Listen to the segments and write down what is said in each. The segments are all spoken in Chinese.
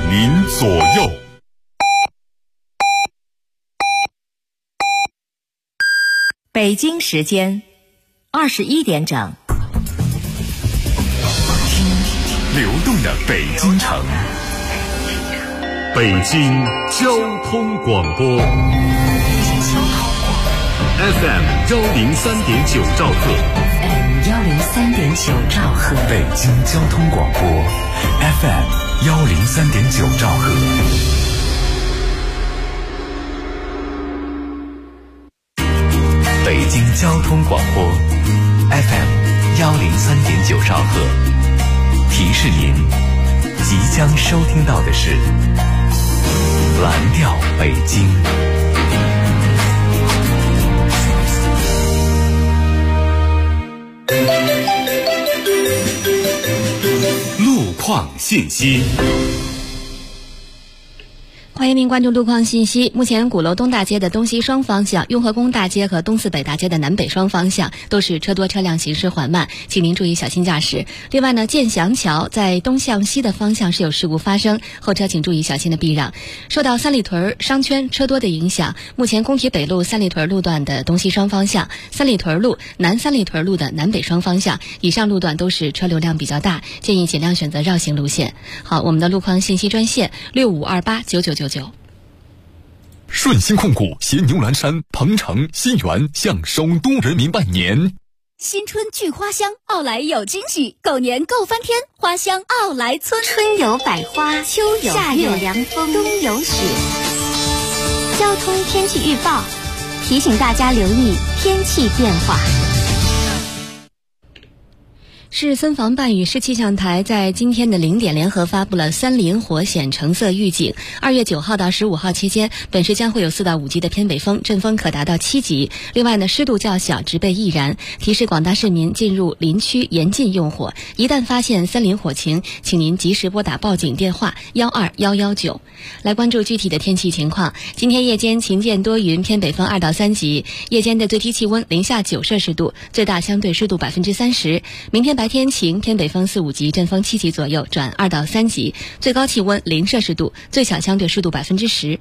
您左右。 北京时间21点整。 流动的北京城，北京交通广播 FM 103.9兆赫， 103.9兆赫， 北京交通广播 FM 103.9兆赫。北京交通广播 FM 103.9兆赫，提示您即将收听到的是蓝调北京。路况信息。 欢迎您关注路况信息。目前鼓楼东大街的东西双方向、雍和宫大街和东四北大街的南北双方向都是车多车辆行驶缓慢，请您注意小心驾驶。另外呢，建祥桥在东向西的方向是有事故发生，后车请注意小心的避让。受到三里屯商圈车多的影响，目前工体北路三里屯路段的东西双方向、三里屯路、南三里屯路的南北双方向以上路段都是车流量比较大，建议尽量选择绕行路线。好，我们的路况信息专线65289999。 顺鑫控股携牛栏山、鹏城、新源向首都人民拜年。 新春聚花香，奥莱有惊喜，狗年够翻天，花香奥莱村。 春有百花，秋有夏有凉风，冬有雪。交通天气预报提醒大家留意天气变化。 市森防办与市气象台在今天的0点联合发布了森林火险橙色预警。2月9号到15号期间，本市将会有4到5级的偏北风，阵风可达到7级。另外呢，湿度较小，植被易燃，提示广大市民进入林区严禁用火。一旦发现森林火情，请您及时拨打报警电话12119。来关注具体的天气情况。今天夜间晴间多云，偏北风2到3级，夜间的最低气温零下9摄氏度，最大相对湿度30%。明天白天晴，偏北风4、5级，阵风7级左右，转2到3级，最高气温0摄氏度，最小相对湿度10%。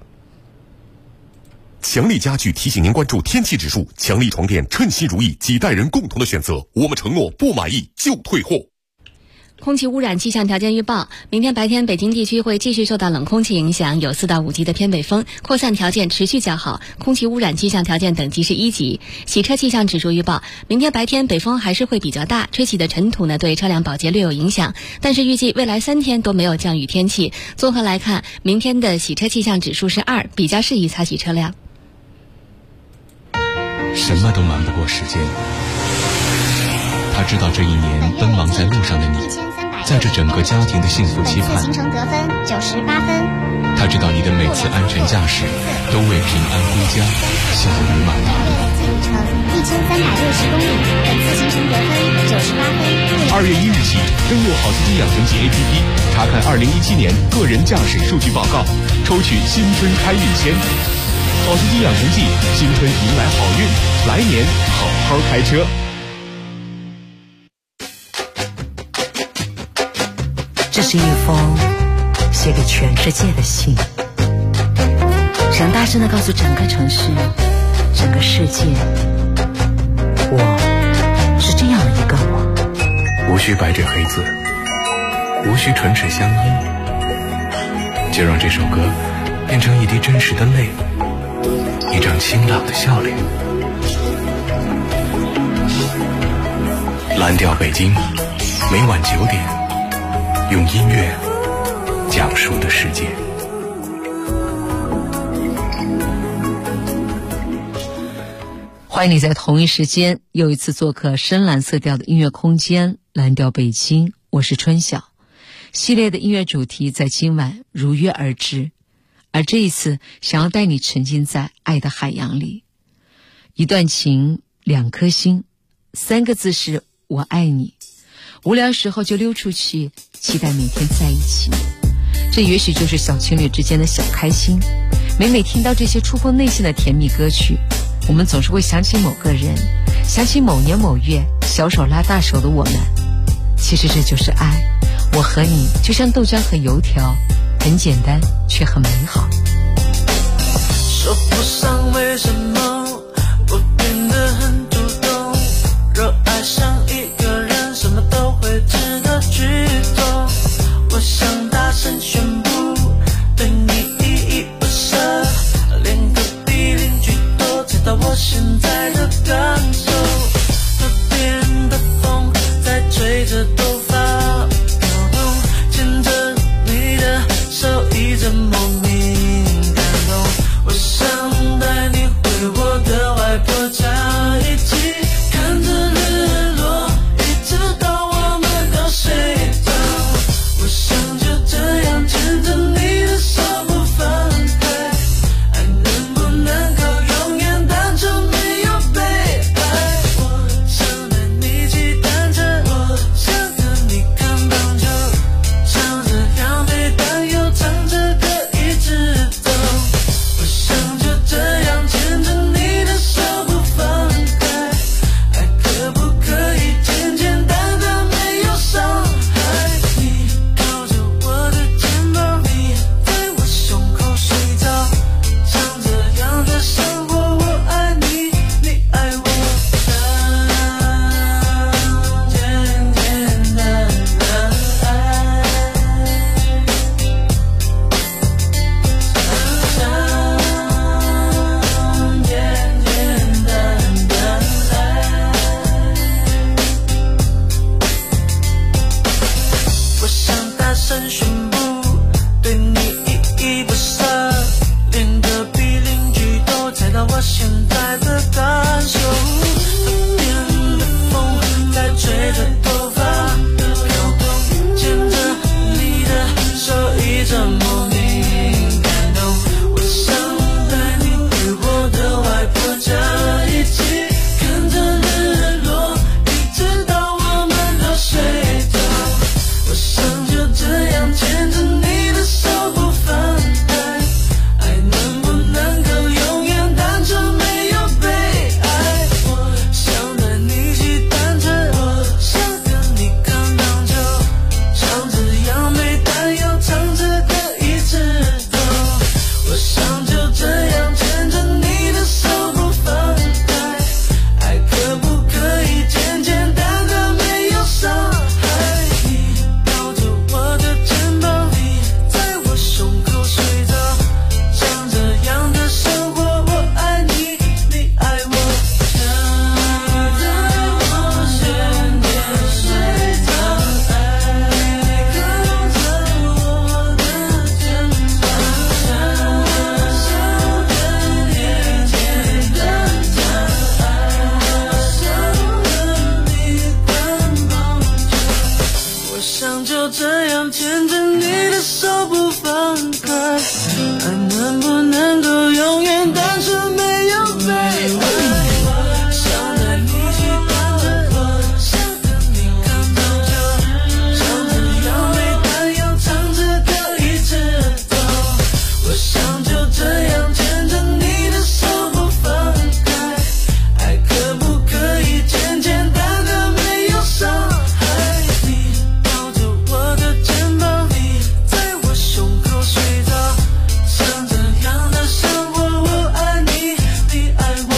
强力家具提醒您关注天气指数，强力床垫称心如意，几代人共同的选择，我们承诺不满意就退货。 空气污染气象条件预报，明天白天北京地区会继续受到冷空气影响，有4到5级的偏北风，扩散条件持续较好，空气污染气象条件等级是1级。洗车气象指数预报，明天白天北风还是会比较大，吹起的尘土呢对车辆保洁略有影响，但是预计未来3天都没有降雨天气。综合来看，明天的洗车气象指数是2，比较适宜擦洗车辆。 什么都瞒不过时间，他知道这一年奔忙在路上的你，在这整个家庭的幸福期盼， 行程得分98分。 他知道你的每次安全驾驶都为平安归家笑语满堂。 行程1360公里，本次行程得分98分。 2月1日起，登录好司机养成记 APP， 查看2017年个人驾驶数据报告，抽取新春开运签。好司机养成记，新春迎来好运，来年好好开车。 这是一封写给全世界的信，想大声地告诉整个城市、整个世界，我是这样的一个我。 无需白纸黑字，无需唇齿相依，就让这首歌变成一滴真实的泪，一张清朗的笑脸。蓝调北京，每晚9点，用音乐讲述的世界。 欢迎你在同一时间又一次做客深蓝色调的音乐空间蓝调北京，我是春晓。系列的音乐主题在今晚如约而至，而这一次想要带你沉浸在爱的海洋里。一段情，2颗心，3个字是我爱你。无聊时候就溜出去，期待每天在一起。这也许就是小情侣之间的小开心。每听到这些触碰内心的甜蜜歌曲，我们总是会想起某个人，想起某年某月小手拉大手的我们。其实这就是爱，我和你就像豆浆和油条， 很简单却很美好。 说不上为什么我变得很主动，若爱上一个人什么都会值得去做，我想大声宣布对你依依不舍，连隔壁邻居都猜到我现在的感受，河边的风在吹着头发飘动，牵着你的手一直莫名感动，我想带你回我的外婆家，一起看着日落，一直到我们都睡着，我想就这样牵着你的手不放开，爱能不能够永远单纯没有被爱，我想带你骑单车，我想跟你看棒球，唱着杨梅但又唱着歌一直走，我想就这样牵着你的手不放开，爱可不可以简简单单没有伤害，你靠着我的肩膀，你在我胸口睡着，像这样的生活，我爱你，你爱我，简简单单爱，简简单单爱，我想大声宣布对你依依不舍，连隔壁邻居都猜到我现在的感受，河边的风在吹着头发飘动，牵着你的手一直莫名感动，我想带你回我的外婆家，一起看着日落，一直到我们都睡着，我想就这样牵着你的手不放开，爱能不能够永远单纯没有被爱，我想带你骑单车，我想跟你看棒球，唱着杨梅但又唱着歌一直走，我想就这样牵着你的手不放开，爱可不可以简简单单没有伤害，你靠着我的肩膀，你在我胸口睡着，像这样的生活，我爱你，你爱我，像在我身边睡着，爱靠着我的肩膀，像跟你简单的爱，像和你看棒球，我想就这样牵着你的手不放开，爱能不能够永远单纯没有被爱，想带你骑单车，想跟你看棒球，唱着杨梅但又唱着歌一直走，我想就这样牵着你的手不放开，爱可不可以简简单单没有伤害，你靠着我的肩膀，你在我胸口睡着，像这样的生活，我爱你，你爱我，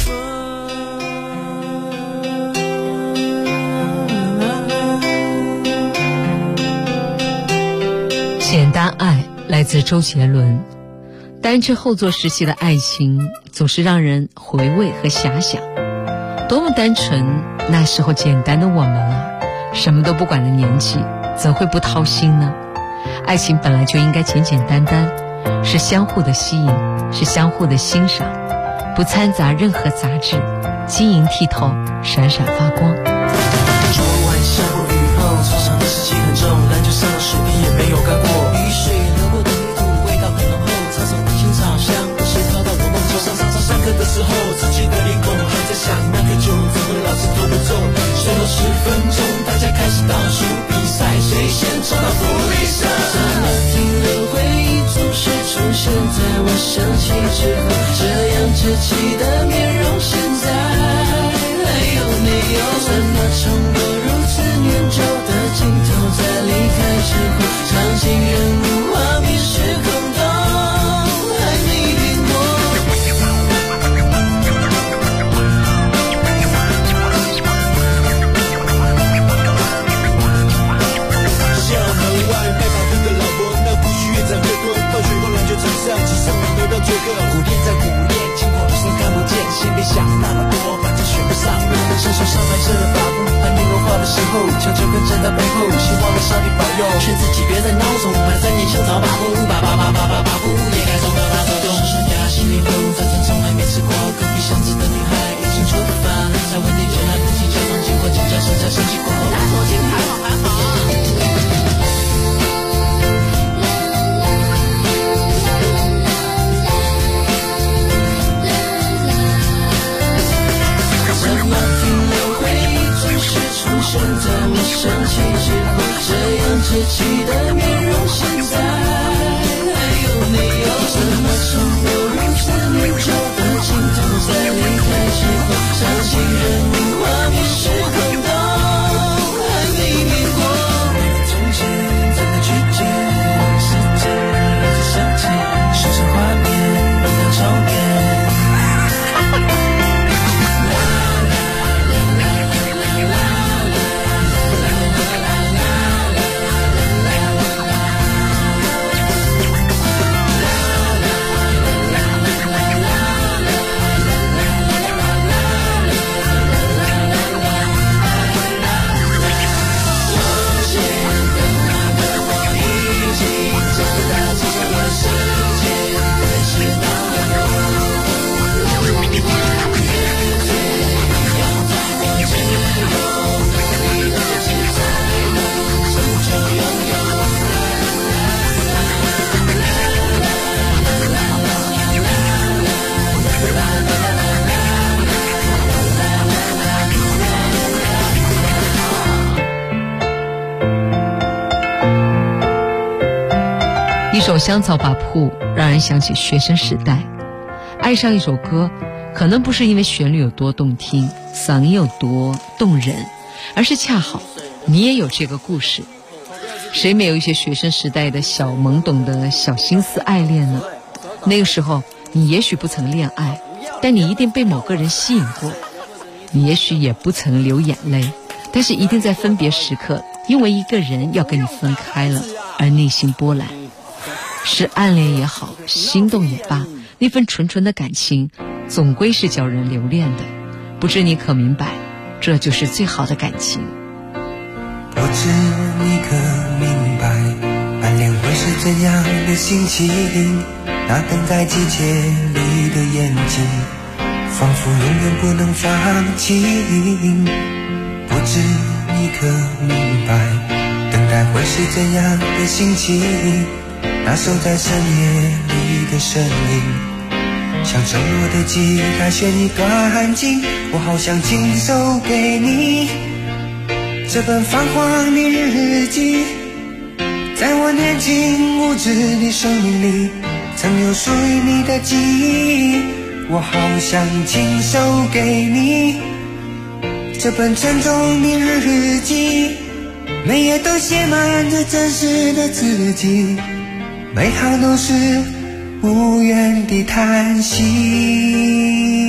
简单爱来自周杰伦。单车后座时期的爱情总是让人回味和遐想，多么单纯，那时候简单的我们啊，什么都不管的年纪怎会不掏心呢？爱情本来就应该简简单单，是相互的吸引，是相互的欣赏，不掺杂任何杂质，晶莹剔透，闪闪发光。 昨晚下过雨后，操场的湿气很重，篮球上的水滴也没有干过，雨水流过的泥土味道很浓厚，操场的青草香不时飘到我梦中，上课的时候自己的脸孔还在想，那颗球怎么老是投不中，最后10分钟大家开始倒数比赛，谁先冲到福利社，这难听的回忆总是出现在我想起之后，这样稚气的面容现在还有没有？怎么冲过如此念旧的镜头，在离开之后，场景人物画面爸爸跑步也该送到他手中。是家心里风，早餐从来没吃过，隔壁巷子的女孩已经出发，才问你就来不及就放经过，警察身才生气过后，拿手机还好还好。出现在我生气之后，这样稚气的面容，现在还有没有？怎么生活如此念旧的镜头，在离开之后，想起人物画面时空都还没变过。从前怎么去见世界，一直想起手上画面一样照片。 一首香草把铺让人想起学生时代，爱上一首歌可能不是因为旋律有多动听，嗓音有多动人，而是恰好你也有这个故事。谁没有一些学生时代的小懵懂的小心思爱恋呢？那个时候你也许不曾恋爱，但你一定被某个人吸引过。你也许也不曾流眼泪，但是一定在分别时刻因为一个人要跟你分开了而内心波澜。是暗恋也好，心动也罢，那份纯纯的感情总归是叫人留恋的。不知你可明白，这就是最好的感情。 不知你可明白，暗恋会是怎样的心情，那等待季节里的眼睛，仿佛永远不能放弃。不知你可明白，等待会是怎样的心情，那守在深夜里的身影，像沉默的吉他弦一段情，我好想亲手给你这本泛黄的日记。在我年轻无知的生命里，曾有属于你的记忆，我好想亲手给你这本沉重的日记，每页都写满着真实的自己，每行都是无言的叹息。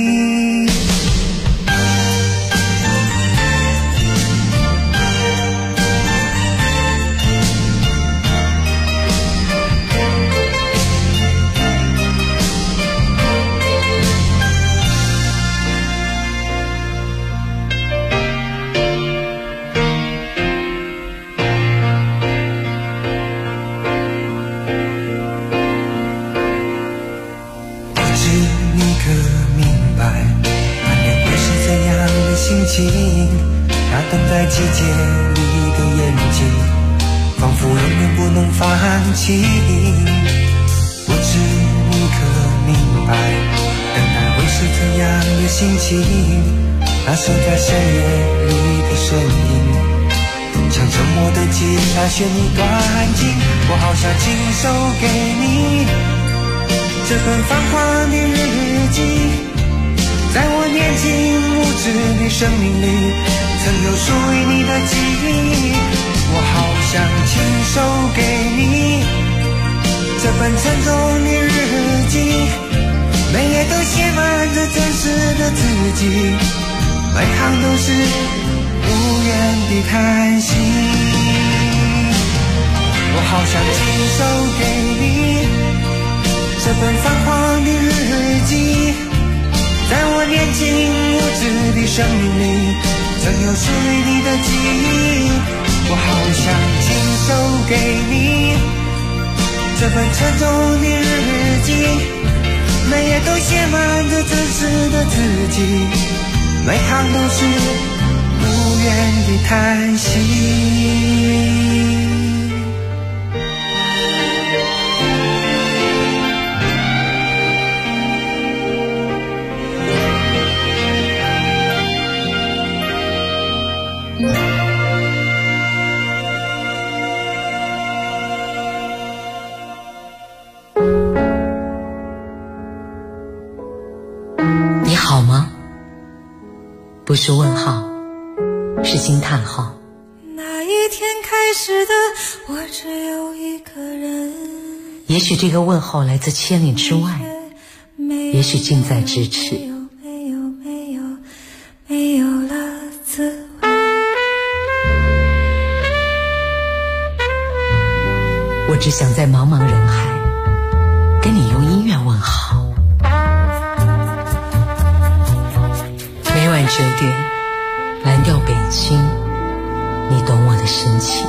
那等待季节里的眼睛，仿佛永远不能放弃。不知你可明白，等待会是怎样的心情，那守在深夜里的身影，像沉默的吉他弦一段情，我好想亲手给你这本泛黄的日记。在我年轻无知的生命里，曾有属于你的记忆，我好想亲手给你这本沉重的日记，每页都写满着真实的自己，每行都是无言的叹息。我好想亲手给你这本泛黄的日记，在我年轻无知的生命里，曾有属于你的记忆，我好想亲手给你这本沉重的日记，每页都写满着真实的自己，每行都是无言的叹息。 你好吗？不是问号，是惊叹号。 那一天开始的我只有一个人， 也许这个问候来自千里之外，也许近在咫尺。 没有了滋味。 我只想在茫茫人海跟你用音乐问好。每晚9点，蓝调北京，你懂我的深情。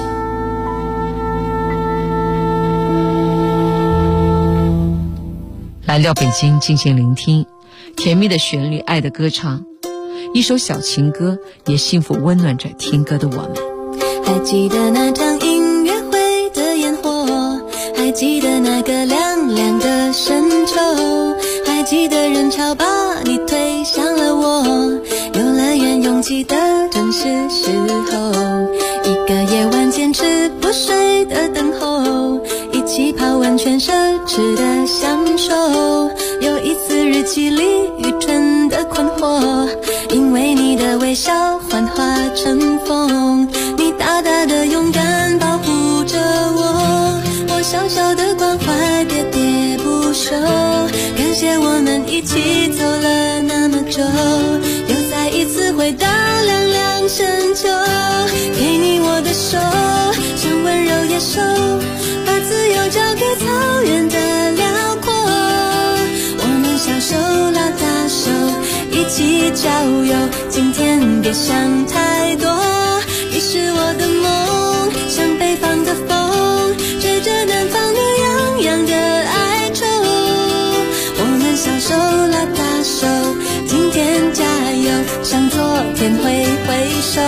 蓝调北京，静静聆听，甜蜜的旋律，爱的歌唱，一首小情歌，也幸福温暖着听歌的我们。 还记得那场音乐会的烟火，还记得那个凉凉的深秋，还记得人潮把你推向了我，游乐园拥挤的正是时候，一个夜晚坚持不睡的等候，一起泡温泉奢侈的享受，有一次日记里愚蠢的困惑，因为你的微笑幻化成风，你大大的勇敢保护着我，我小小的关怀喋喋不休，感谢我们一起走了那么久，又再一次回到凉凉深秋，给你我的手，像温柔野兽，把自由交给草原的辽阔，我们小手拉大手，一起郊游，今天别想太多，你是我的梦，像北方的风，吹着南方的洋洋的哀愁，我们小手拉大手，今天加油，向昨天挥挥手。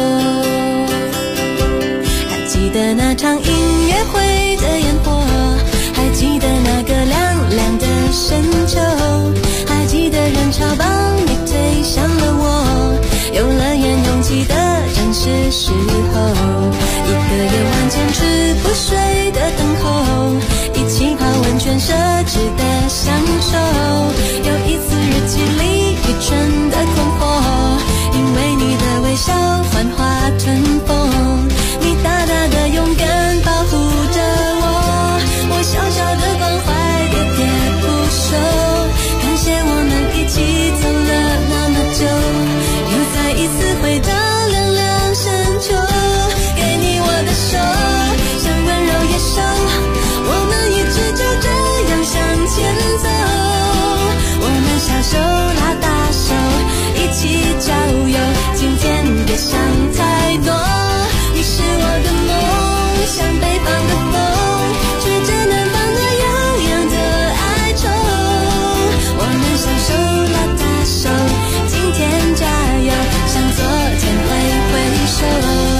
还记得那场音乐会的烟火，还记得那个凉凉的深秋，还记得人潮把你推向了我，游乐园拥挤的正是时候，一个夜晚坚持不睡的等候，一起泡温泉奢侈的享受，有一次日记里愚蠢的困惑，因为你的微笑幻化成风，你大大的勇敢保护着我，我小小的关怀喋喋不休，感谢我们一起走了那么久，又再一次回到凉凉深秋，给你我的手，像温柔野兽，我们一直就这样向前走，我们小手拉大手，一起郊游，今天别想太多，你是我的梦，像北方的风，吹着南方的洋洋的哀愁，我们小手拉大手，今天加油，向昨天挥挥手。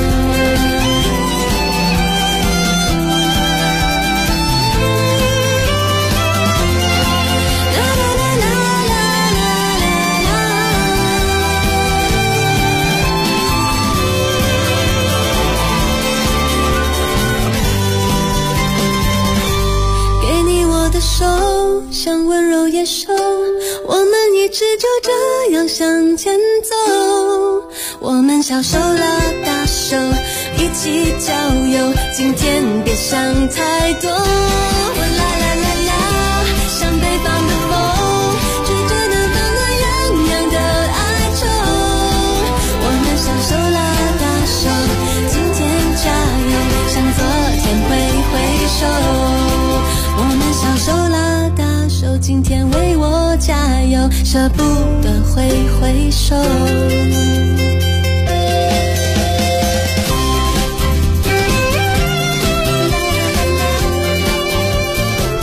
像温柔野兽，我们一直就这样向前走，我们小手拉大手，一起郊游，今天别想太多，啦啦啦啦，像北方的风，吹着南方的洋洋的哀愁，我们小手拉大手，今天加油，向昨天挥挥手，我们小手拉大手，今天为我加油，舍不得挥挥手。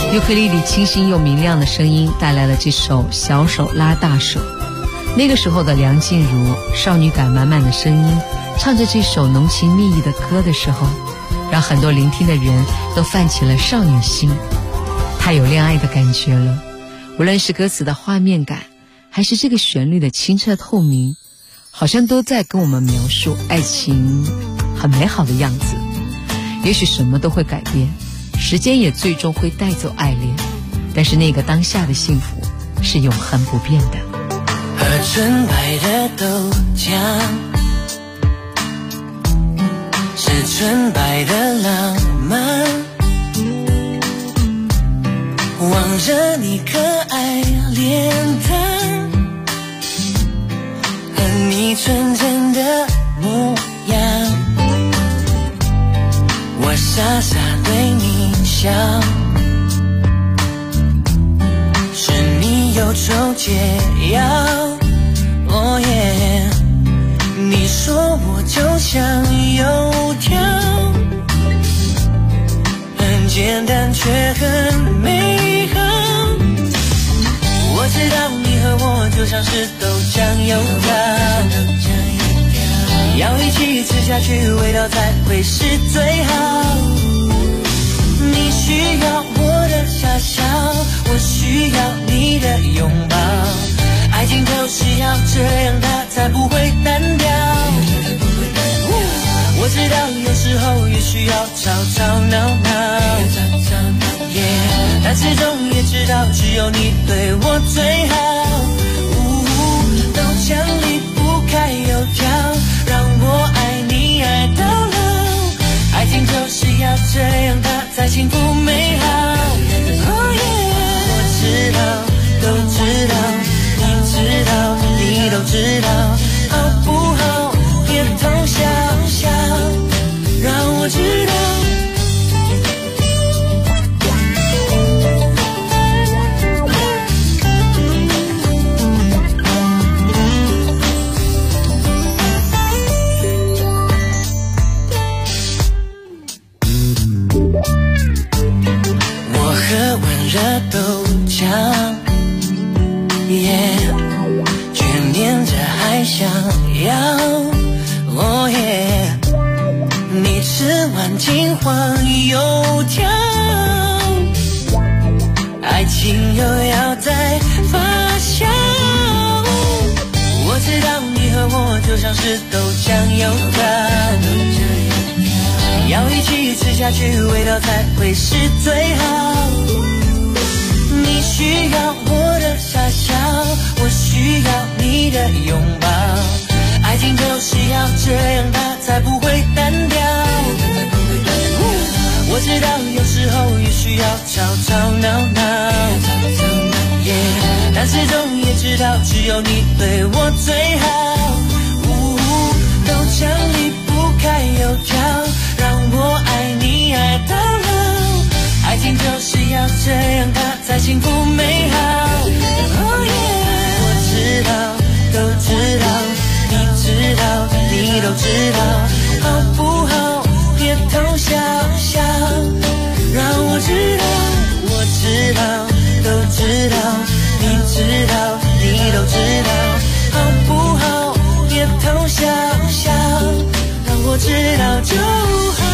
尤克里里清新又明亮的声音带来了这首《小手拉大手》。那个时候的梁静茹少女感满满的声音，唱着这首浓情蜜意的歌的时候，让很多聆听的人都泛起了少女心。太有恋爱的感觉了，无论是歌词的画面感，还是这个旋律的清澈透明，好像都在跟我们描述爱情很美好的样子。也许什么都会改变，时间也最终会带走爱恋，但是那个当下的幸福是永恒不变的。 喝纯白的豆浆，是纯白的浪漫，望着你可爱脸蛋和你纯真的模样，我傻傻对你笑，是你忧愁解药。哦耶，你说我就像油条，很简单却很美好。我知道你和我就像是豆浆油条，要一起吃下去，味道才会是最好。你需要我的傻笑，我需要你的拥抱，爱情就是要这样，它才不会单调。我知道有时候也需要吵吵闹闹，但始终也知道只有你对我最好。豆浆离不开油条，让我爱你爱到老，爱情就是要这样，它才幸福美好。我知道，都知道，你知道，你都知道，好不好？别偷笑笑，让我知道。我喝温热豆浆，却念着还想要，哦耶！你吃完金黄油条，爱情又要再发酵。我知道你和我就像是豆浆油条，要一起吃下去，味道才会是最好。你需要我的傻笑，我需要你的拥抱，爱情就是要这样，它才不会单调。我知道有时候也需要吵吵闹闹，但始终也知道只有你对我最好。豆浆离不开油条，让我爱你爱到老，爱情就是要这样，它才幸福美好。我知道，都知道，你知道，你都知道，好不好？别偷笑笑，让我知道。我知道，都知道，你知道，你都知道，好不好？别偷笑笑，让我知道就好。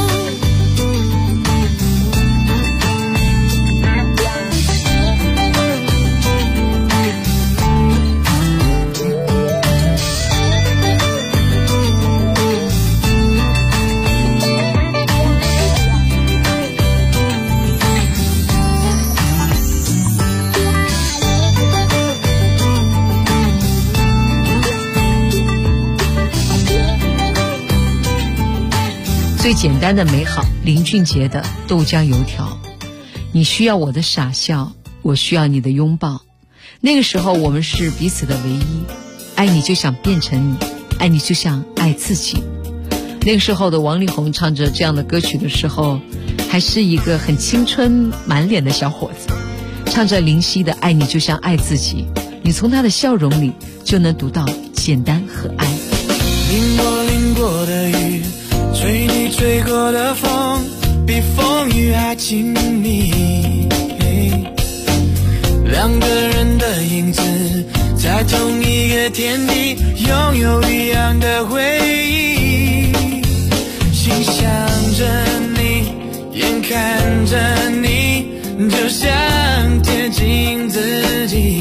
最简单的美好，林俊杰的豆浆油条。你需要我的傻笑，我需要你的拥抱。那个时候我们是彼此的唯一，爱你就想变成你，爱你就像爱自己。那个时候的王力宏唱着这样的歌曲的时候，还是一个很青春满脸的小伙子，唱着林夕的爱你就像爱自己，你从他的笑容里就能读到简单和爱。 淋过的雨，吹你吹过的风，比风雨还亲密。 两个人的影子在同一个天地，拥有一样的回忆。心想着你，眼看着你，就想贴近自己。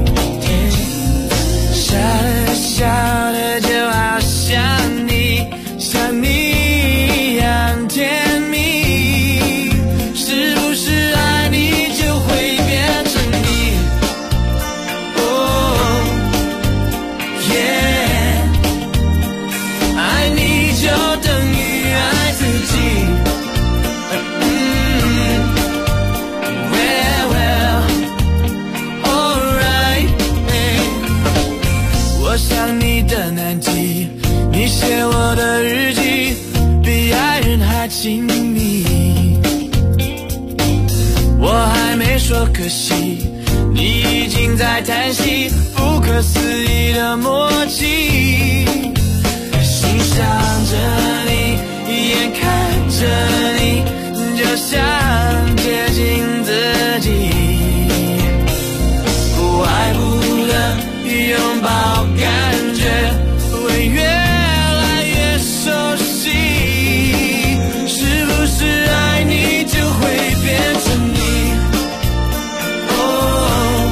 笑着笑着就好像你，像你一样甜蜜。是不是爱你就会变成你？哦，耶，爱你就等于爱自己。我想你的难题，你写我的日记，比爱人还亲密。我还没说可惜，你已经在叹息，不可思议的默契。欣赏着你，眼看着你，就想接近自己。不爱不得拥抱，感觉会越来越熟悉。是不是爱你就会变成你？哦，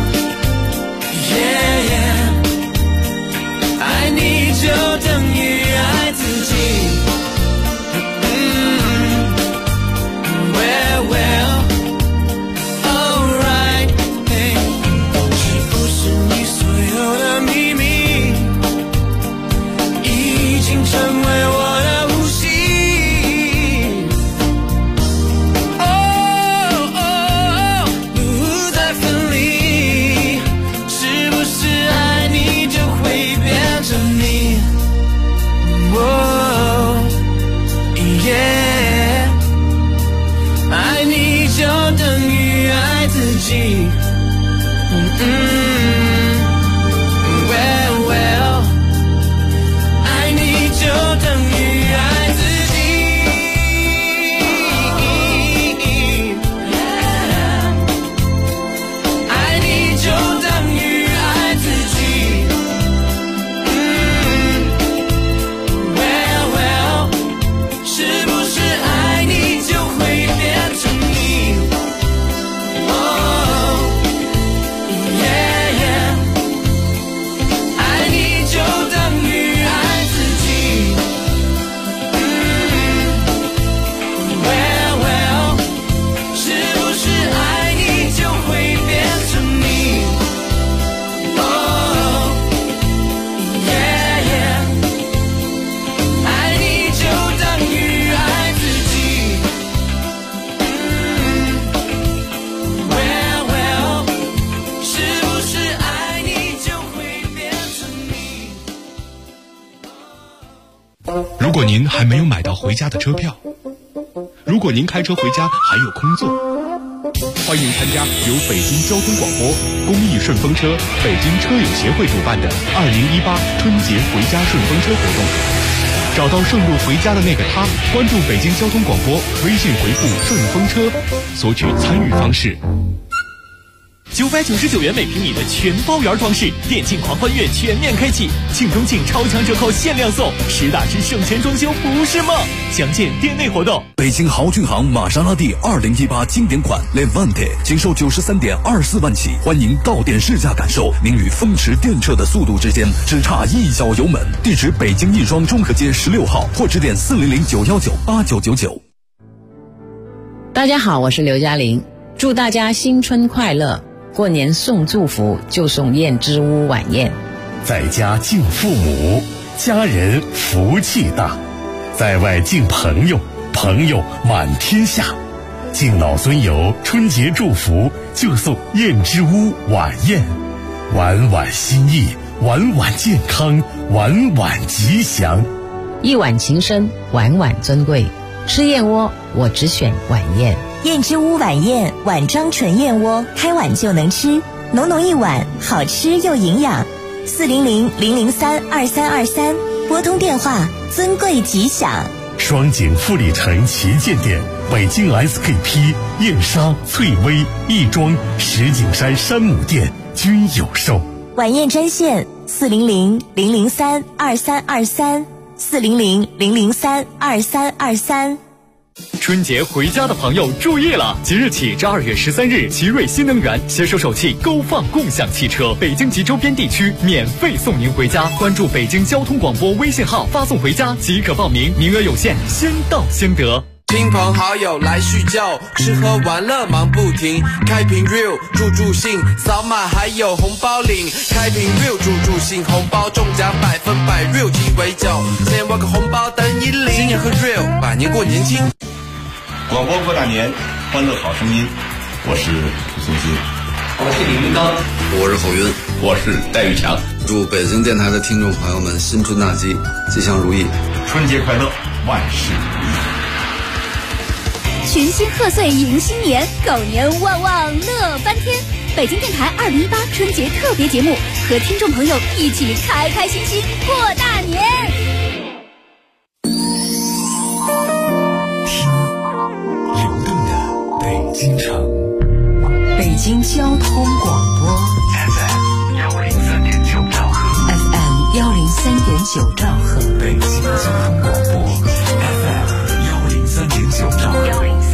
耶，爱你就等于爱自己。Well, alright, hey. 是不是你所有的秘密已经成为我的呼吸？不再分离。是不是爱你就会变成你？爱你就等于爱自己。Well, 爱你就等于爱自己。爱你就等于爱自己。Well, 是不是爱你就会变成你？爱你就等于爱自己。Well, 是不是爱你就会变成你？爱你就等于爱自己。Well, 是不是爱你就会变成你？ 如果您还没有买到回家的车票，如果您开车回家还有空座，欢迎参加由北京交通广播、公益顺风车、北京车友协会主办的2018春节回家顺风车活动。找到顺路回家的那个他，关注北京交通广播，微信回复顺风车，索取参与方式。 999元每平米的全包圆装饰，电竞狂欢月全面开启，庆中庆超强折扣限量送，实打实省钱装修不是梦。详见店内活动。 北京豪骏行玛莎拉蒂2018经典款 Levante 仅售93.24万起，欢迎到店试驾感受您与风驰电掣的速度之间只差一脚油门。地址北京亦庄中和街16号，或致电400-919-8999。 大家好，我是刘嘉玲，祝大家新春快乐。过年送祝福就送燕之屋晚宴， 在家敬父母，家人福气大；在外敬朋友，朋友满天下。敬老尊友，春节祝福就送燕之屋晚宴，晚晚心意，晚晚健康，晚晚吉祥。 一碗情深，晚晚尊贵。吃燕窝，我只选晚宴。 燕之屋晚宴，碗装纯燕窝，开碗就能吃，浓浓一碗，好吃又营养。400-003-2323，拨通电话，尊贵吉祥。 双井富力城旗舰店北京 SKP、燕莎、翠微、亦庄、石景山山姆店均有售。 晚宴专线400-003-2323，400-003-2323。 春节回家的朋友注意了！即日起至2月13日，奇瑞新能源携手首汽勾放共享汽车，北京及周边地区免费送您回家。关注北京交通广播微信号，发送回家即可报名，名额有限，先到先得。 亲朋好友来叙旧，吃喝玩乐忙不停。开瓶 real 助兴，扫码还有红包领。开瓶 real 助兴，红包中奖100%， real 鸡尾酒，先挖个红包等你领。新年喝 real， 百年过年轻。 广播过大年，欢乐好声音。我是涂松金， 我是李云刚， 我是侯云， 我是戴玉强。 祝北京电台的听众朋友们新春大吉，吉祥如意， 春节快乐，万事如意。 群星贺岁迎新年，狗年旺旺乐翻天。北京电台2018春节特别节目，和听众朋友一起开开心心过大年。 听流动的北京城， 北京交通广播 FM103.9兆赫 ，FM103.9兆赫， 北京交通广播 FM103.9兆赫。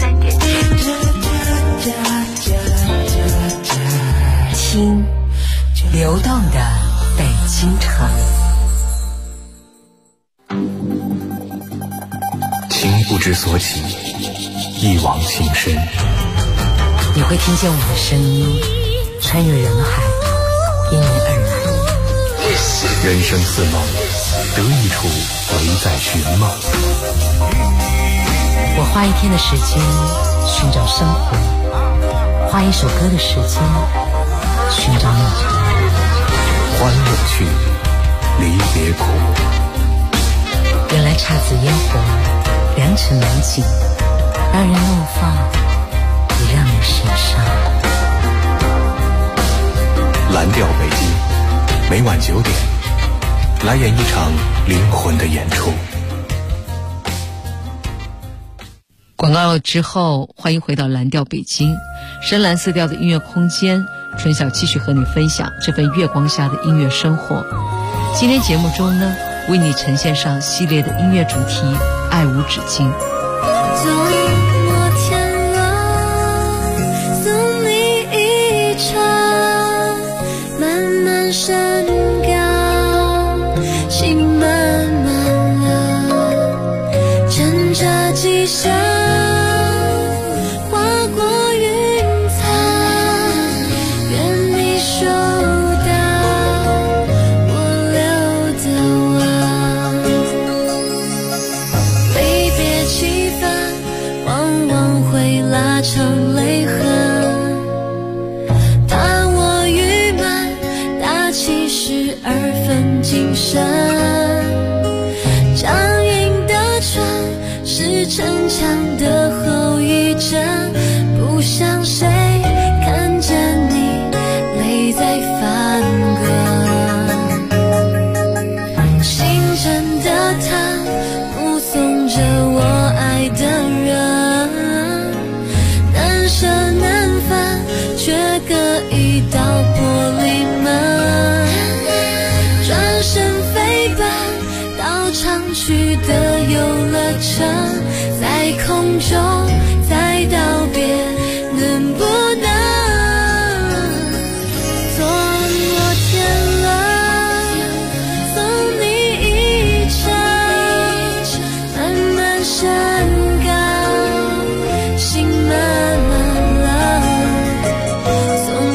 听流动的北京城， 情不知所起，一往情深。 你会听见我的声音穿越人海，因你而来。 人生似梦，得一处唯在寻梦。 我花一天的时间寻找生活，花一首歌的时间寻找你。 欢乐去，离别苦。 原来姹紫嫣红，良辰美景，让人怒放，也让人神伤。 蓝调北京，每晚9点，来演一场灵魂的演出。 广告之后，欢迎回到蓝调北京，深蓝色调的音乐空间。春晓继续和你分享这份月光下的音乐生活。今天节目中呢，为你呈现上系列的音乐主题《爱无止境》。 心慢慢冷，从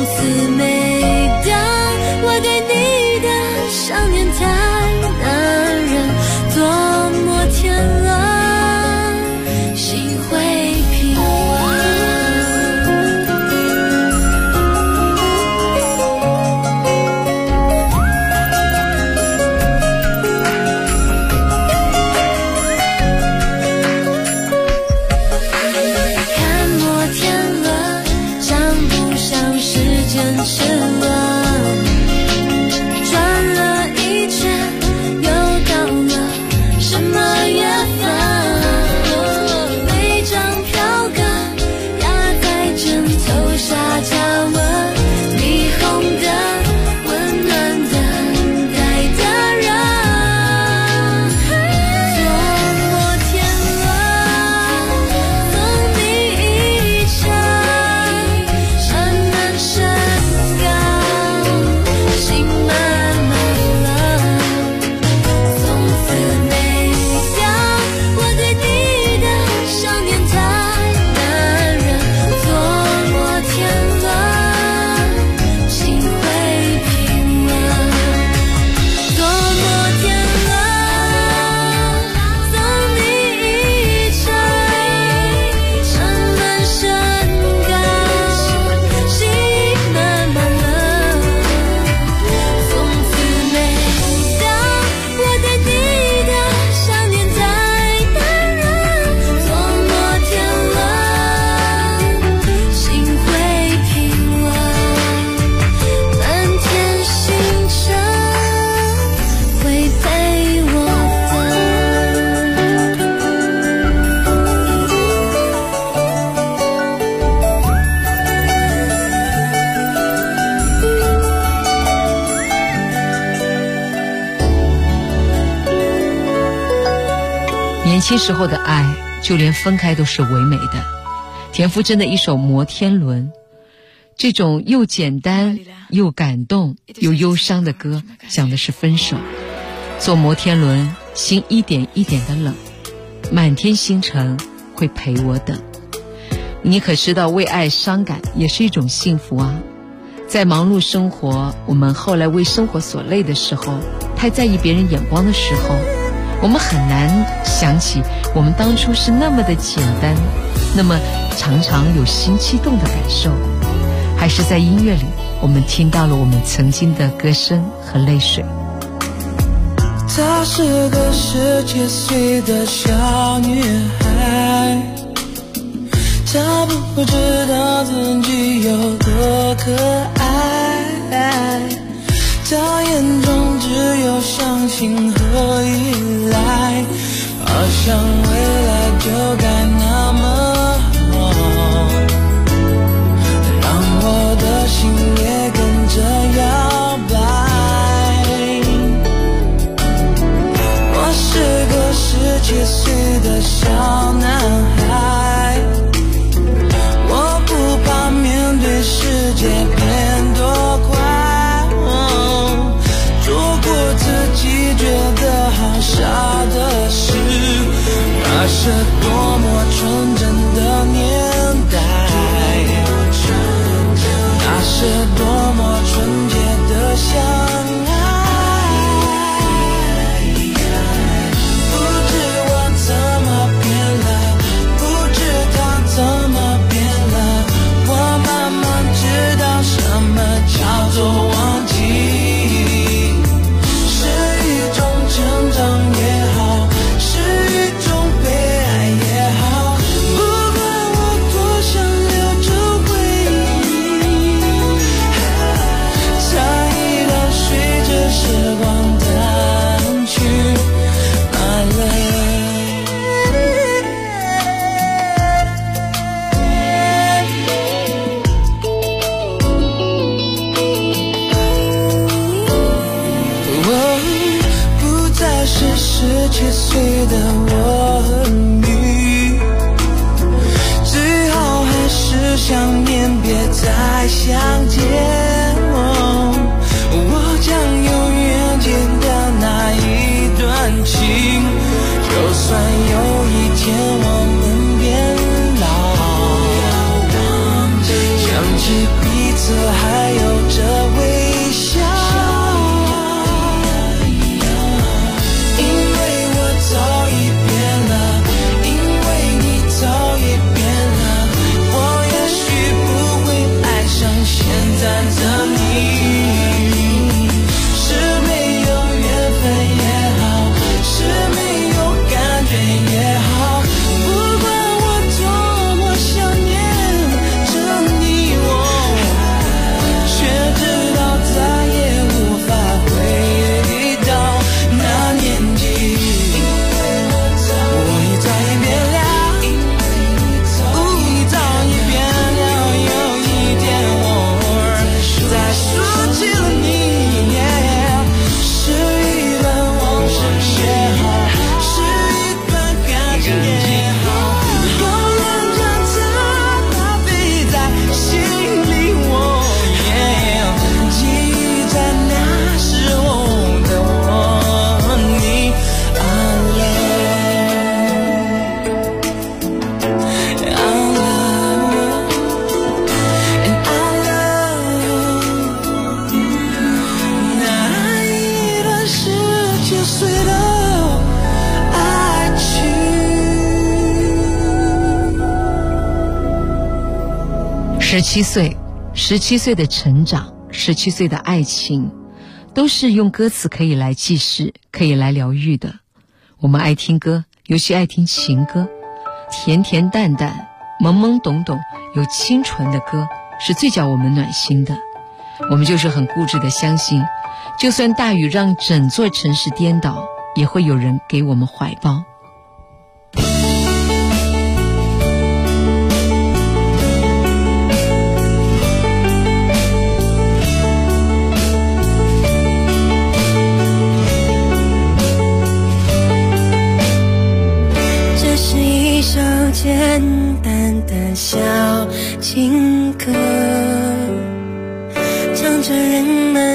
年轻时候的爱，就连分开都是唯美的。田馥甄的一首《摩天轮》，这种又简单又感动又忧伤的歌，讲的是分手。坐摩天轮，心一点一点的冷，满天星辰会陪我等。你可知道为爱伤感也是一种幸福啊。在忙碌生活，我们后来为生活所累的时候，太在意别人眼光的时候，我们很难想起我们当初是那么的简单，那么常常有心悸动的感受。还是在音乐里，我们听到了我们曾经的歌声和泪水。 她是个17岁的小女孩，她不知道自己有多可爱，她眼中只有相信和依赖，好像未来就该那么好，让我的心也跟着摇摆。我是个17岁的小男孩，我不怕面对世界变多快，做过自己觉得好傻的事，那是多么纯真的年代，那是多么纯洁的相爱。不知我怎么变了，不知他怎么变了，我慢慢知道什么叫做忘记，是一种成长也好，是一种被爱也好，不管我多想留住回忆，差异的随着时光淡去，My love。不再是17岁的我和你，最好还是想念别再相见，我将永远记得那一段情，就算有一天我们变老，想起彼此还有着微笑，早已变了，因为你早已变了，我也许不会爱上现在的你，是没有缘分也好，是没有感觉也好，不管我多么想念着你，我却知道再也无法回到那年纪。 17岁的成长，17岁的爱情，都是用歌词可以来记事，可以来疗愈的。我们爱听歌，尤其爱听情歌，甜甜淡淡，懵懵懂懂，有清纯的歌，是最叫我们暖心的。我们就是很固执的相信，就算大雨让整座城市颠倒，也会有人给我们怀抱。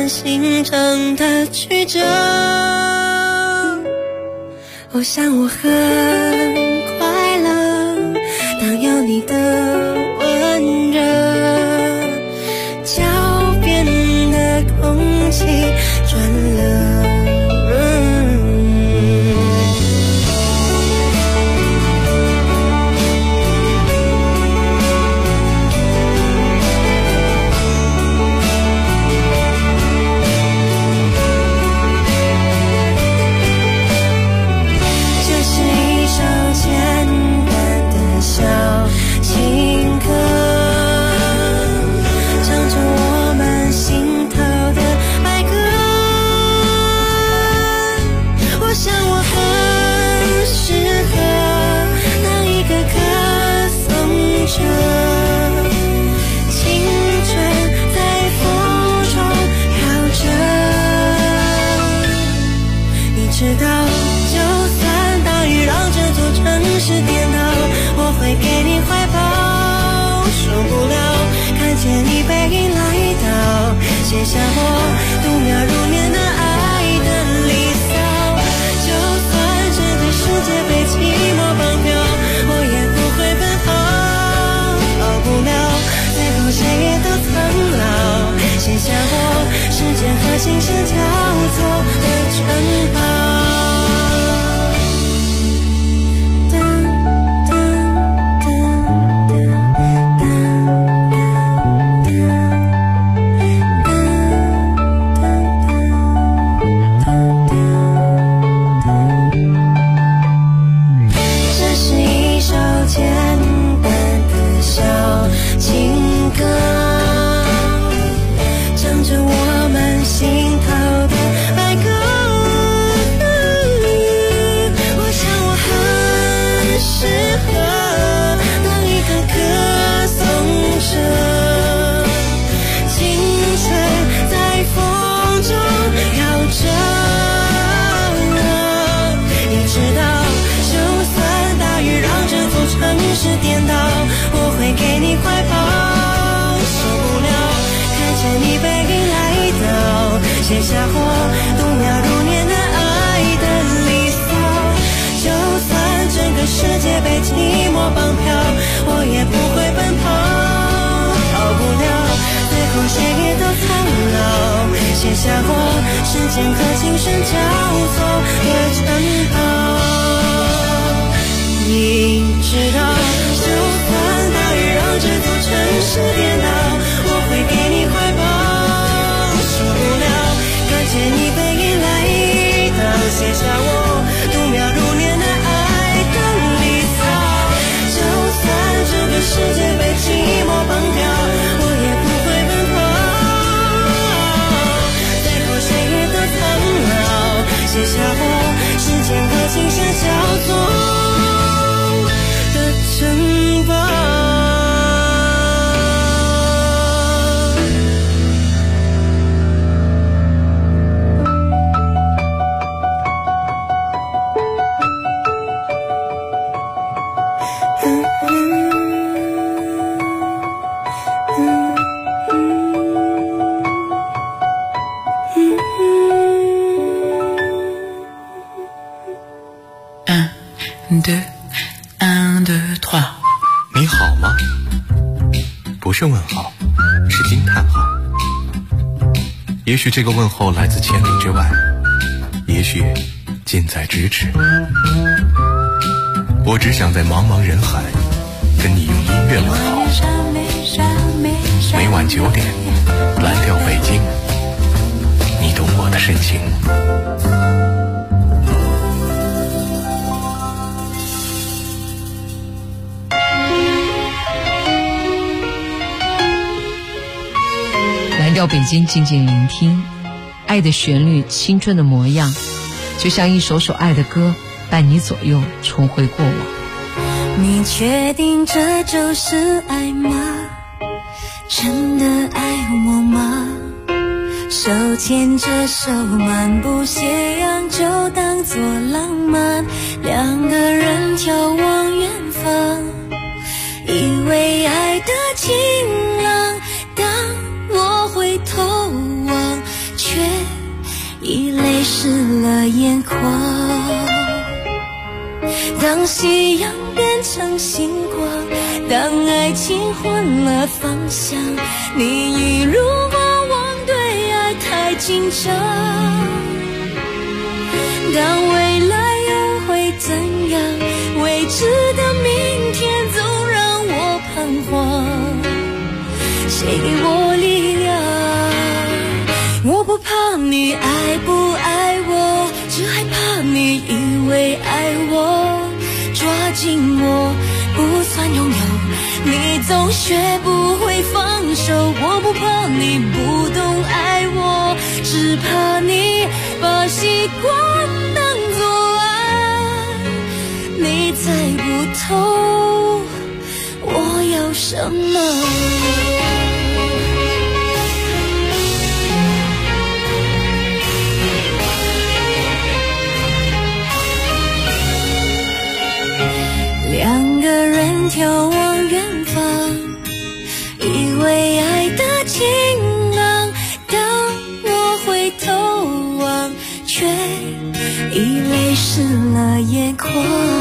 段行程的曲折。我想我很快乐，当有你的温热，脚边的空气转了。写下我度秒如年的爱的离骚，就算整个世界被寂寞绑票，我也不会奔跑，逃不了，最后谁也都苍老。写下我时间和琴声交错的城堡。写下我度秒如年的爱的离骚，就算整个世界被寂寞绑票，我也不会奔跑，逃不了，最后谁也都苍老。写下我时间和琴声交错的城堡。你知道，就算大雨让这座城市颠倒，我会给你怀抱，受不了感谢你背影来到，写下我度秒如年的爱的离骚，就算这个世界被寂寞绑票，我也不会奔跑，最后谁也都苍老。写下我时间和琴声交错的城堡。 你好吗？不是问号，是惊叹号。也许这个问候来自千里之外，也许近在咫尺。我只想在茫茫人海跟你用音乐问好。每晚9点，蓝调北京，你懂我的深情。 蓝调北京，静静聆听，爱的旋律，青春的模样，就像一首首爱的歌，伴你左右，重回过往。 你确定这就是爱吗？真的爱我吗？手牵着手漫步斜阳，就当作浪漫，两个人眺望远方，以为爱的晴朗。当我回头望， 了眼眶。当夕阳变成星光，当爱情换了方向，你一如过往对爱太紧张。当未来又会怎样？未知的明天总让我彷徨。谁给我力量？我不怕你爱不爱我，只害怕你以为爱我。抓紧我不算拥有，你总学不会放手。我不怕你不懂爱我，只怕你把习惯当作爱。你猜不透我要什么。两个人眺望远方，以为爱的晴朗。当我回头望，却已泪湿了眼眶。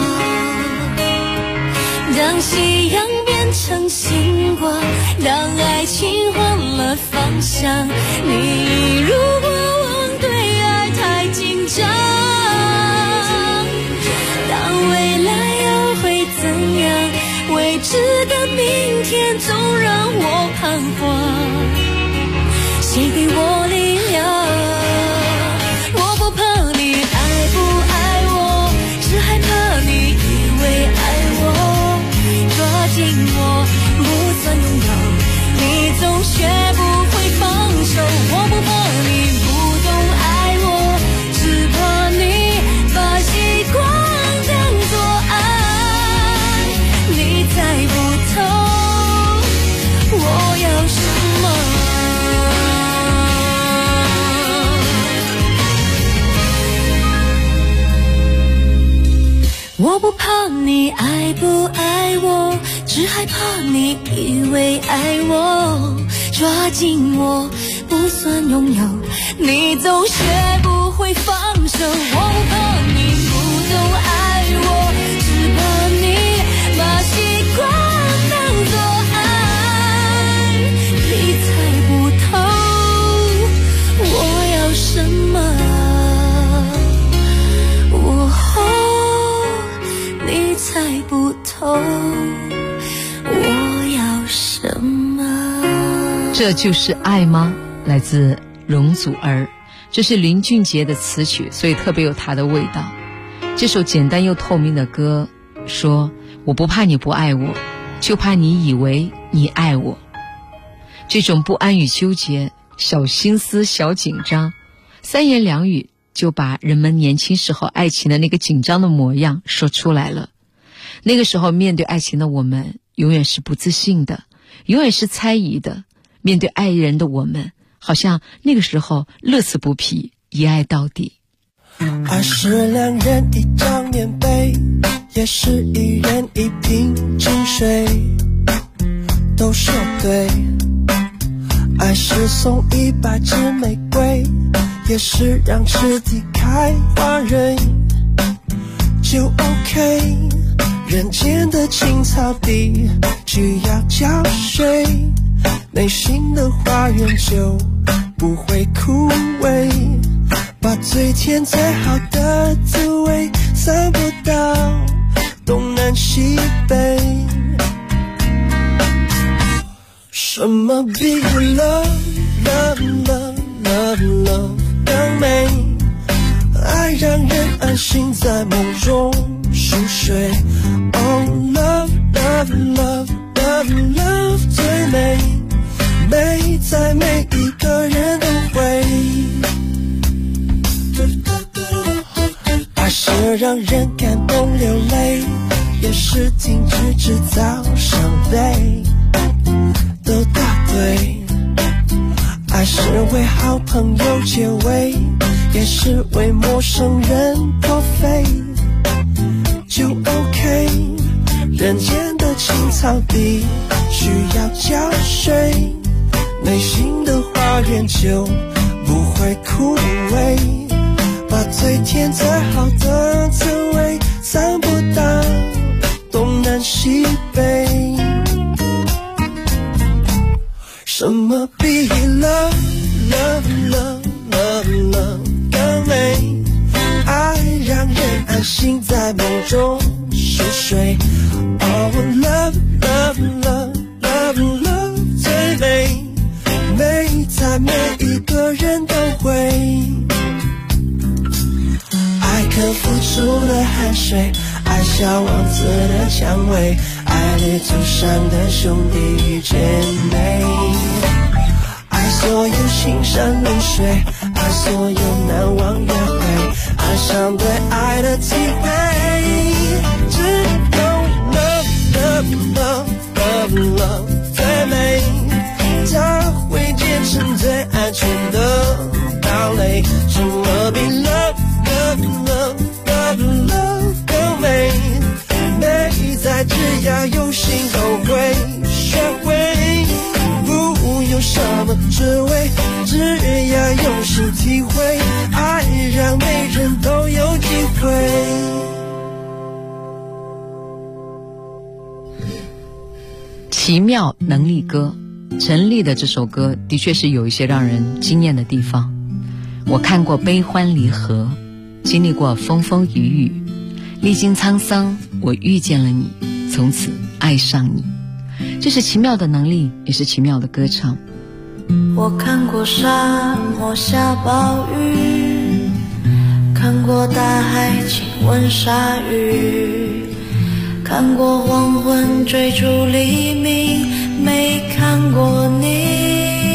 当夕阳变成星光，当爱情换了方向，你如过往对爱太紧张。当未来又会怎样？未知的明天总让我彷徨。谁给我力量？我不怕你爱不爱我，只害怕你以为爱我。抓紧我不算拥有，你总学不会放手。我不怕你不懂爱我，只怕你把习惯当作爱。你猜不透我要什么。我不怕你爱不爱我，只害怕你以为爱我。抓紧我不算拥有，你总学不会放手。我不怕你不懂爱我，只怕你把习惯当作爱。你猜不透我要什么。你猜不透我要什么。 这就是爱吗？来自容祖儿，这是林俊杰的词曲，所以特别有他的味道。这首简单又透明的歌说，我不怕你不爱我，就怕你以为你爱我。这种不安与纠结，小心思小紧张，三言两语就把人们年轻时候爱情的那个紧张的模样说出来了。那个时候面对爱情的我们永远是不自信的，永远是猜疑的。面对爱人的我们，好像那个时候乐此不疲，一爱到底。 爱是两人一张棉被，也是一人一瓶清水，都说对。爱是送100支玫瑰，也是让赤地开花蕊，就 OK。人间的青草地需要浇水，内心的花园就不会枯萎。把最甜最好的滋味散播到东南西北。什么比 love love love love love 更美？爱让人安心在梦中熟睡。Oh love love love love love 最美，美在每一个人都会。爱是让人感动流泪，也是停止制造伤悲，都答对。爱是为好朋友结尾，也是为陌生人破费，就 OK。 人间的青草地需要浇水，内心的花园就不会枯萎。把最天再好的滋味尝不到东南西北。什么比 love love love love love 更美？爱让人安心在梦中熟睡。Oh love love love love love 最美，美在每一个人都会。爱可付出的汗水，爱小王子的蔷薇，爱旅途上的兄弟与姐妹，爱所有心山露水，爱所有难忘约会，爱上对爱的体会。只有 love love love love love 最美，它会变成最安全的堡垒。什么比 love love love love love 更美？美在只要有心都会学会，不用什么滋味，只要用心体会，爱让每人都有机会。 奇妙能力歌，陈粒的这首歌的确是有一些让人惊艳的地方。我看过悲欢离合，经历过风风雨雨，历经沧桑，我遇见了你，从此爱上你。这是奇妙的能力，也是奇妙的歌唱。 我看过沙漠下暴雨，看过大海亲吻鲨鱼，看过黄昏追逐黎明，没看过你。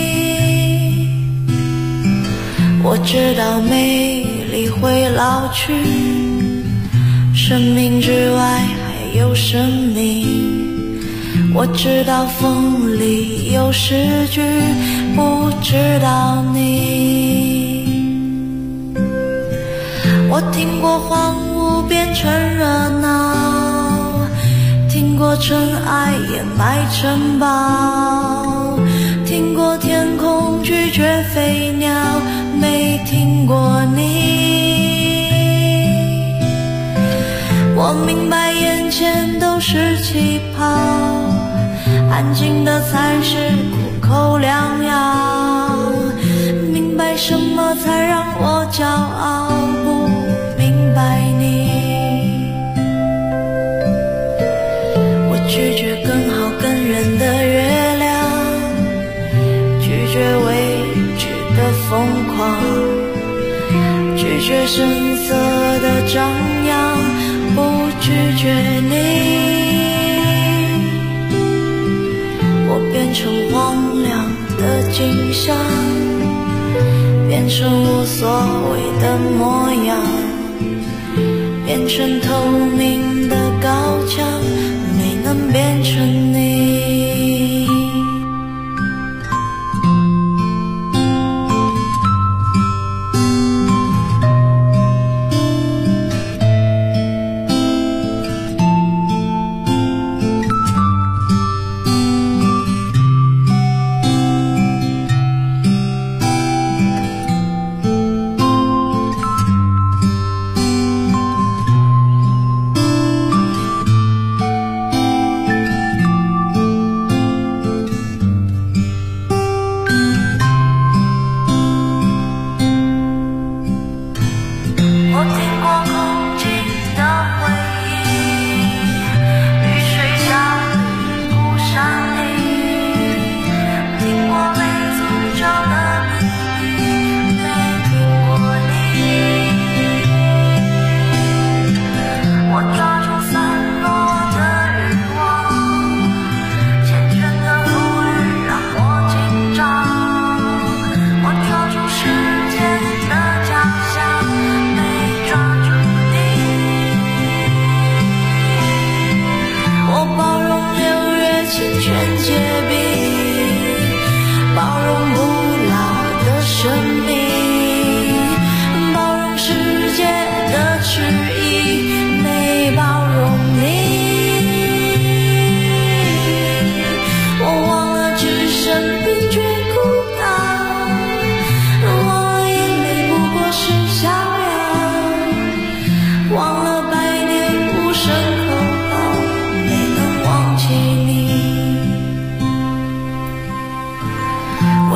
我知道美丽会老去，生命之外还有生命。我知道风里有诗句，不知道你。我听过荒芜变成热闹，听过尘埃掩埋城堡，听过天空拒绝飞鸟，没听过你。我明白眼前都是气泡，安静的才是苦口良药，明白什么才让我骄傲，不明白你。我拒绝更好更圆的月亮，拒绝未知的疯狂，拒绝声色的张扬，不拒绝你。我变成荒凉的景象，变成无所谓的模样，变成透明的高墙，没能变成你。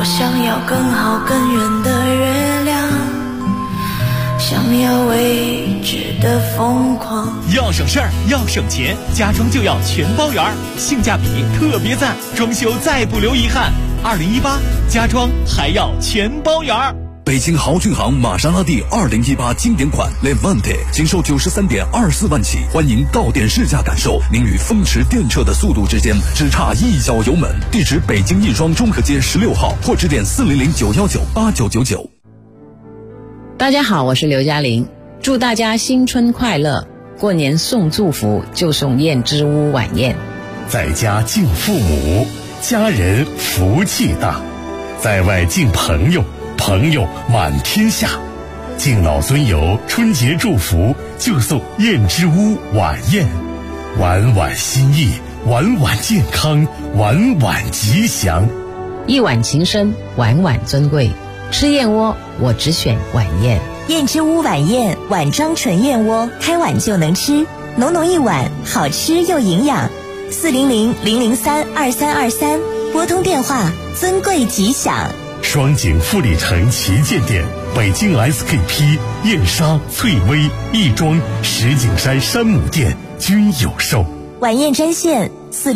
想要更好更远的月亮，想要未知的疯狂。 要省事儿，要省钱，家装就要全包圆，性价比特别赞，装修再不留遗憾。2018家装还要全包圆。 北京豪骏行玛莎拉蒂2018经典款 Levante 仅售93.24万起，欢迎到店试驾感受，您与风驰电掣的速度之间只差一脚油门。地址北京亦庄中和街16号，或致电400-919-8999。 大家好，我是刘嘉玲，祝大家新春快乐！过年送祝福就送燕之屋晚宴， 在家敬父母，家人福气大；在外敬朋友，朋友满天下。敬老尊游，春节祝福就送燕之屋晚宴，晚晚心意，晚晚健康，晚晚吉祥。 一碗情深，晚晚尊贵。吃燕窝，我只选晚宴。 燕之屋晚宴，碗装纯燕窝，开碗就能吃，浓浓一碗，好吃又营养。400-003-2323，拨通电话，尊贵吉祥。 双井富力城旗舰店、北京 SKP、燕莎、翠微、亦庄、石景山山姆店均有售。 晚宴专线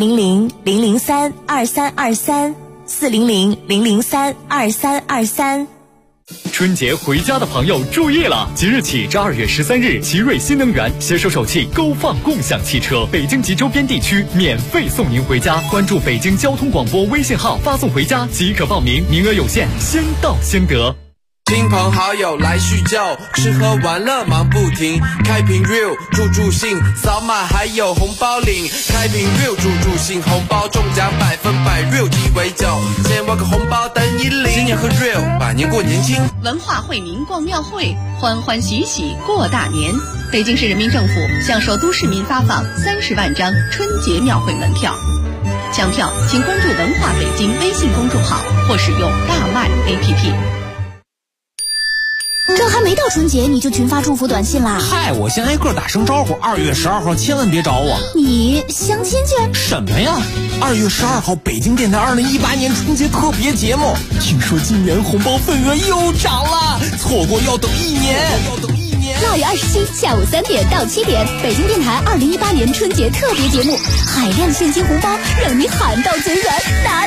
400-003-2323。400-003-2323。 春节回家的朋友注意了！即日起至2月13日，奇瑞新能源携手首汽勾放共享汽车，北京及周边地区免费送您回家。关注北京交通广播微信号，发送回家即可报名，名额有限，先到先得。 亲朋好友来叙旧，吃喝玩乐忙不停。开瓶 real 助兴，扫码还有红包领。开瓶 real 助兴，红包中奖100%， real 鸡尾酒，先挖个红包等你领。新年喝 real， 百年过年轻。 文化惠民逛庙会，欢欢喜喜过大年。北京市人民政府向首都市民发放30万张春节庙会门票，抢票请关注文化北京微信公众号或使用大麦 APP。 这还没到春节你就群发祝福短信啦？ 嗨，我先挨个打声招呼，2月12号千万别找我。 你相亲去？ 什么呀？2月12号北京电台2018年春节特别节目，听说今年红包份额又涨了，错过要等1年。 2月27下午3点到7点，北京电台2018年春节特别节目，海量现金红包让你喊到嘴软，拿